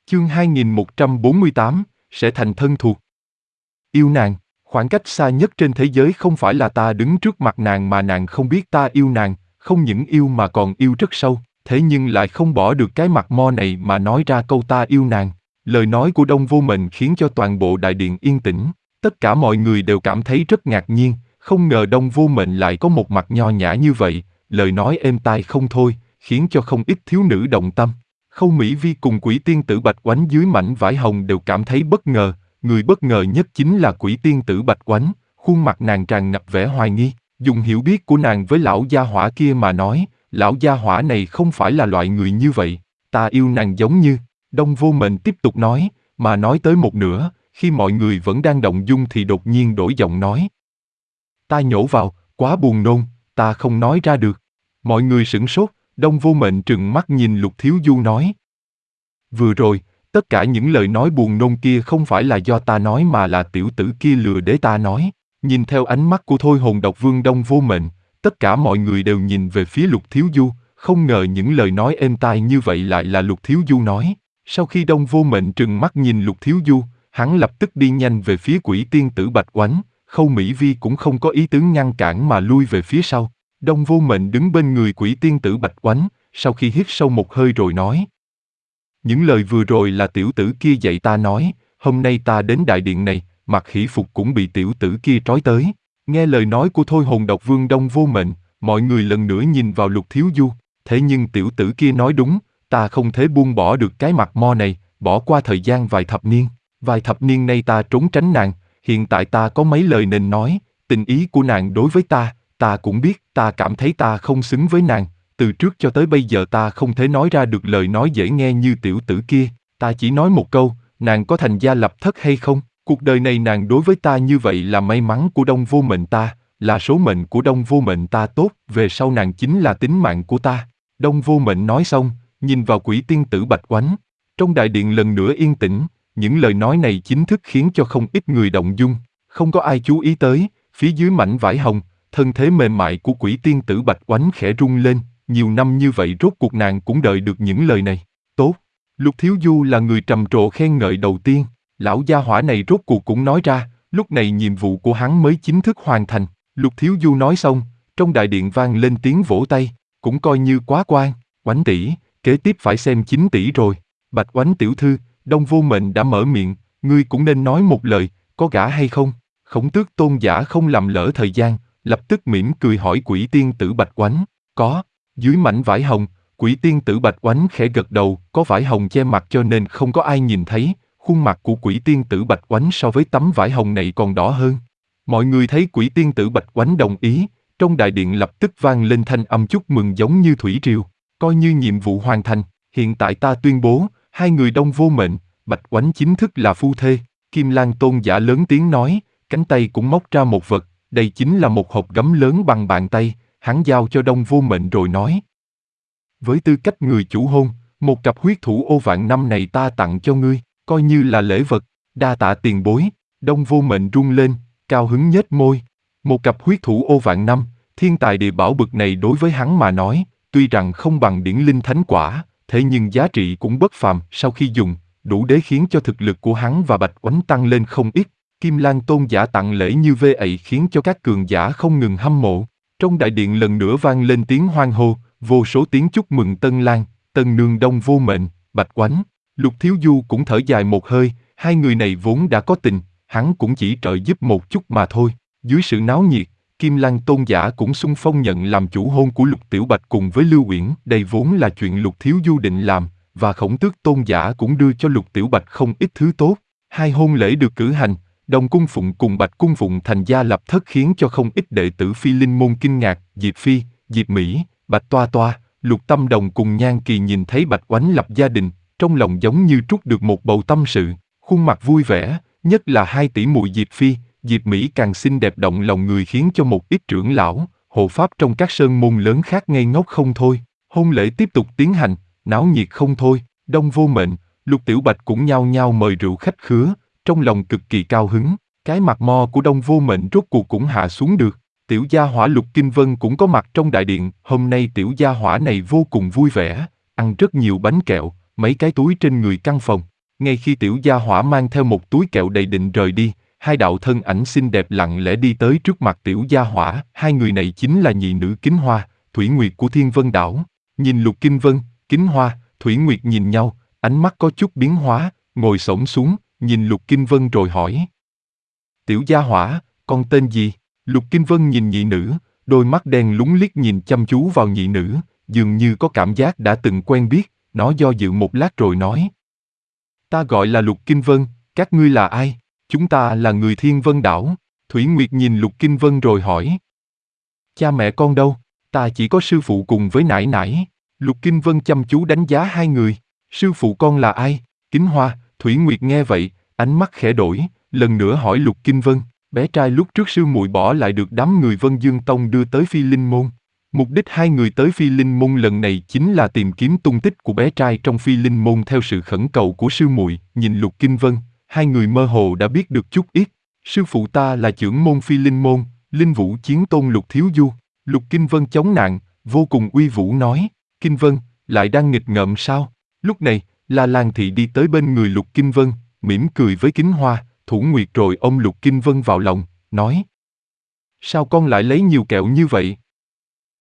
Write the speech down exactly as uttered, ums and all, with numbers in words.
Chương hai nghìn một trăm bốn mươi tám, sẽ thành thân thuộc. Yêu nàng, khoảng cách xa nhất trên thế giới không phải là ta đứng trước mặt nàng mà nàng không biết ta yêu nàng, không những yêu mà còn yêu rất sâu, thế nhưng lại không bỏ được cái mặt mo này mà nói ra câu ta yêu nàng. Lời nói của Đông Vô Mệnh khiến cho toàn bộ đại điện yên tĩnh, tất cả mọi người đều cảm thấy rất ngạc nhiên, không ngờ Đông Vô Mệnh lại có một mặt nho nhã như vậy, lời nói êm tai không thôi, khiến cho không ít thiếu nữ động tâm. Khâu Mỹ Vi cùng quỷ tiên tử Bạch Oánh dưới mảnh vải hồng đều cảm thấy bất ngờ, người bất ngờ nhất chính là quỷ tiên tử Bạch Oánh, khuôn mặt nàng tràn ngập vẻ hoài nghi, dùng hiểu biết của nàng với lão gia hỏa kia mà nói, lão gia hỏa này không phải là loại người như vậy, ta yêu nàng giống như, Đông Vô Mệnh tiếp tục nói, mà nói tới một nửa, khi mọi người vẫn đang động dung thì đột nhiên đổi giọng nói. Ta nhổ vào, quá buồn nôn, ta không nói ra được. Mọi người sửng sốt, Đông Vô Mệnh trừng mắt nhìn Lục Thiếu Du nói. Vừa rồi, tất cả những lời nói buồn nôn kia không phải là do ta nói mà là tiểu tử kia lừa để ta nói. Nhìn theo ánh mắt của Thôi Hồn Độc Vương Đông Vô Mệnh, tất cả mọi người đều nhìn về phía Lục Thiếu Du, không ngờ những lời nói êm tai như vậy lại là Lục Thiếu Du nói. Sau khi Đông Vô Mệnh trừng mắt nhìn Lục Thiếu Du, hắn lập tức đi nhanh về phía quỷ tiên tử Bạch Oánh, Khâu Mỹ Vi cũng không có ý tứ ngăn cản mà lui về phía sau. Đông Vô Mệnh đứng bên người quỷ tiên tử Bạch Oánh, sau khi hít sâu một hơi rồi nói. Những lời vừa rồi là tiểu tử kia dạy ta nói, hôm nay ta đến đại điện này, mặc hỷ phục cũng bị tiểu tử kia trói tới. Nghe lời nói của Thôi Hồn Độc Vương Đông Vô Mệnh, mọi người lần nữa nhìn vào Lục Thiếu Du, thế nhưng tiểu tử kia nói đúng, ta không thể buông bỏ được cái mặt mo này, bỏ qua thời gian vài thập niên. Vài thập niên nay ta trốn tránh nàng, hiện tại ta có mấy lời nên nói, tình ý của nàng đối với ta, ta cũng biết, ta cảm thấy ta không xứng với nàng, từ trước cho tới bây giờ ta không thể nói ra được lời nói dễ nghe như tiểu tử kia, ta chỉ nói một câu, nàng có thành gia lập thất hay không, cuộc đời này nàng đối với ta như vậy là may mắn của Đông Vô Mệnh ta, là số mệnh của Đông Vô Mệnh ta tốt, về sau nàng chính là tính mạng của ta. Đông Vô Mệnh nói xong, nhìn vào quỷ tiên tử Bạch Oánh, trong đại điện lần nữa yên tĩnh, những lời nói này chính thức khiến cho không ít người động dung, không có ai chú ý tới, phía dưới mảnh vải hồng, thân thế mềm mại của quỷ tiên tử Bạch Oánh khẽ rung lên, nhiều năm như vậy rốt cuộc nàng cũng đợi được những lời này. Tốt, Lục Thiếu Du là người trầm trồ khen ngợi đầu tiên, lão gia hỏa này rốt cuộc cũng nói ra, lúc này nhiệm vụ của hắn mới chính thức hoàn thành. Lục Thiếu Du nói xong, trong đại điện vang lên tiếng vỗ tay, cũng coi như quá quan. Oánh tỷ, kế tiếp phải xem chín tỷ rồi. Bạch Oánh tiểu thư, Đông Vô Mệnh đã mở miệng, ngươi cũng nên nói một lời, có gả hay không? Khổng Tước Tôn giả không làm lỡ thời gian, lập tức mỉm cười hỏi quỷ tiên tử Bạch Oánh, có. Dưới mảnh vải hồng, quỷ tiên tử Bạch Oánh khẽ gật đầu, có vải hồng che mặt cho nên không có ai nhìn thấy, khuôn mặt của quỷ tiên tử Bạch Oánh so với tấm vải hồng này còn đỏ hơn. Mọi người thấy quỷ tiên tử Bạch Oánh đồng ý, trong đại điện lập tức vang lên thanh âm chúc mừng giống như thủy triều, coi như nhiệm vụ hoàn thành, hiện tại ta tuyên bố, hai người Đông Vô Mệnh, Bạch Oánh chính thức là phu thê. Kim Lang Tôn giả lớn tiếng nói, cánh tay cũng móc ra một vật, đây chính là một hộp gấm lớn bằng bàn tay, hắn giao cho Đông Vô Mệnh rồi nói. Với tư cách người chủ hôn, một cặp huyết thủ ô vạn năm này ta tặng cho ngươi, coi như là lễ vật, đa tạ tiền bối. Đông Vô Mệnh rung lên, cao hứng nhếch môi. Một cặp huyết thủ ô vạn năm, thiên tài địa bảo bực này đối với hắn mà nói, tuy rằng không bằng điển linh thánh quả, thế nhưng giá trị cũng bất phàm, sau khi dùng, đủ để khiến cho thực lực của hắn và Bạch Oánh tăng lên không ít. Kim Lang Tôn giả tặng lễ như vậy khiến cho các cường giả không ngừng hâm mộ. Trong đại điện lần nữa vang lên tiếng hoan hô, vô số tiếng chúc mừng Tân Lang, Tân Nương Đông Vô Mệnh, Bạch Oánh. Lục Thiếu Du cũng thở dài một hơi, hai người này vốn đã có tình, hắn cũng chỉ trợ giúp một chút mà thôi. Dưới sự náo nhiệt, Kim Lang Tôn giả cũng xung phong nhận làm chủ hôn của Lục Tiểu Bạch cùng với Lưu Uyển. Đây vốn là chuyện Lục Thiếu Du định làm, và Khổng Tước Tôn giả cũng đưa cho Lục Tiểu Bạch không ít thứ tốt. Hai hôn lễ được cử hành, Đông Cung Phụng cùng Bạch Cung Phụng thành gia lập thất khiến cho không ít đệ tử Phi Linh môn kinh ngạc. Diệp Phi, Diệp Mỹ, Bạch Toa Toa, Lục Tâm Đồng cùng Nhan Kỳ nhìn thấy Bạch Oánh lập gia đình, trong lòng giống như trút được một bầu tâm sự, khuôn mặt vui vẻ, nhất là hai tỷ muội Diệp Phi, Diệp Mỹ càng xinh đẹp động lòng người khiến cho một ít trưởng lão, hộ pháp trong các sơn môn lớn khác ngây ngốc không thôi. Hôn lễ tiếp tục tiến hành, náo nhiệt không thôi. Đông Vô Mệnh, Lục Tiểu Bạch cũng nhao nhao mời rượu khách khứa, trong lòng cực kỳ cao hứng. Cái mặt mo của Đông Vô Mệnh rốt cuộc cũng hạ xuống được. Tiểu gia hỏa Lục Kinh Vân cũng có mặt trong đại điện. Hôm nay tiểu gia hỏa này vô cùng vui vẻ, ăn rất nhiều bánh kẹo, mấy cái túi trên người căn phòng. Ngay khi tiểu gia hỏa mang theo một túi kẹo đầy định rời đi, hai đạo thân ảnh xinh đẹp lặng lẽ đi tới trước mặt tiểu gia hỏa. Hai người này chính là nhị nữ Kính Hoa, Thủy Nguyệt của Thiên Vân Đảo. Nhìn Lục Kinh Vân, Kính Hoa, Thủy Nguyệt nhìn nhau, ánh mắt có chút biến hóa, ngồi xổm xuống, nhìn Lục Kinh Vân rồi hỏi. Tiểu gia hỏa, con tên gì? Lục Kinh Vân nhìn nhị nữ, đôi mắt đen lúng liếc nhìn chăm chú vào nhị nữ, dường như có cảm giác đã từng quen biết, nó do dự một lát rồi nói. Ta gọi là Lục Kinh Vân, các ngươi là ai? Chúng ta là người Thiên Vân Đảo. Thủy Nguyệt nhìn Lục Kinh Vân rồi hỏi. Cha mẹ con đâu? Ta chỉ có sư phụ cùng với nải nải. Lục Kinh Vân chăm chú đánh giá hai người. Sư phụ con là ai? Kính Hoa, Thủy Nguyệt nghe vậy, ánh mắt khẽ đổi, lần nữa hỏi Lục Kinh Vân. Bé trai lúc trước sư muội bỏ lại được đám người Vân Dương Tông đưa tới Phi Linh Môn. Mục đích hai người tới Phi Linh Môn lần này chính là tìm kiếm tung tích của bé trai trong Phi Linh Môn theo sự khẩn cầu của sư muội. Nhìn Lục Kinh Vân, hai người mơ hồ đã biết được chút ít. Sư phụ ta là trưởng môn Phi Linh Môn, Linh Vũ Chiến Tôn Lục Thiếu Du. Lục Kinh Vân chống nạng, vô cùng uy vũ nói. Kinh Vân, lại đang nghịch ngợm sao? Lúc này, La Lan Thị đi tới bên người Lục Kinh Vân, mỉm cười với Kính Hoa, Thủ Nguyệt rồi ôm Lục Kinh Vân vào lòng, nói. Sao con lại lấy nhiều kẹo như vậy?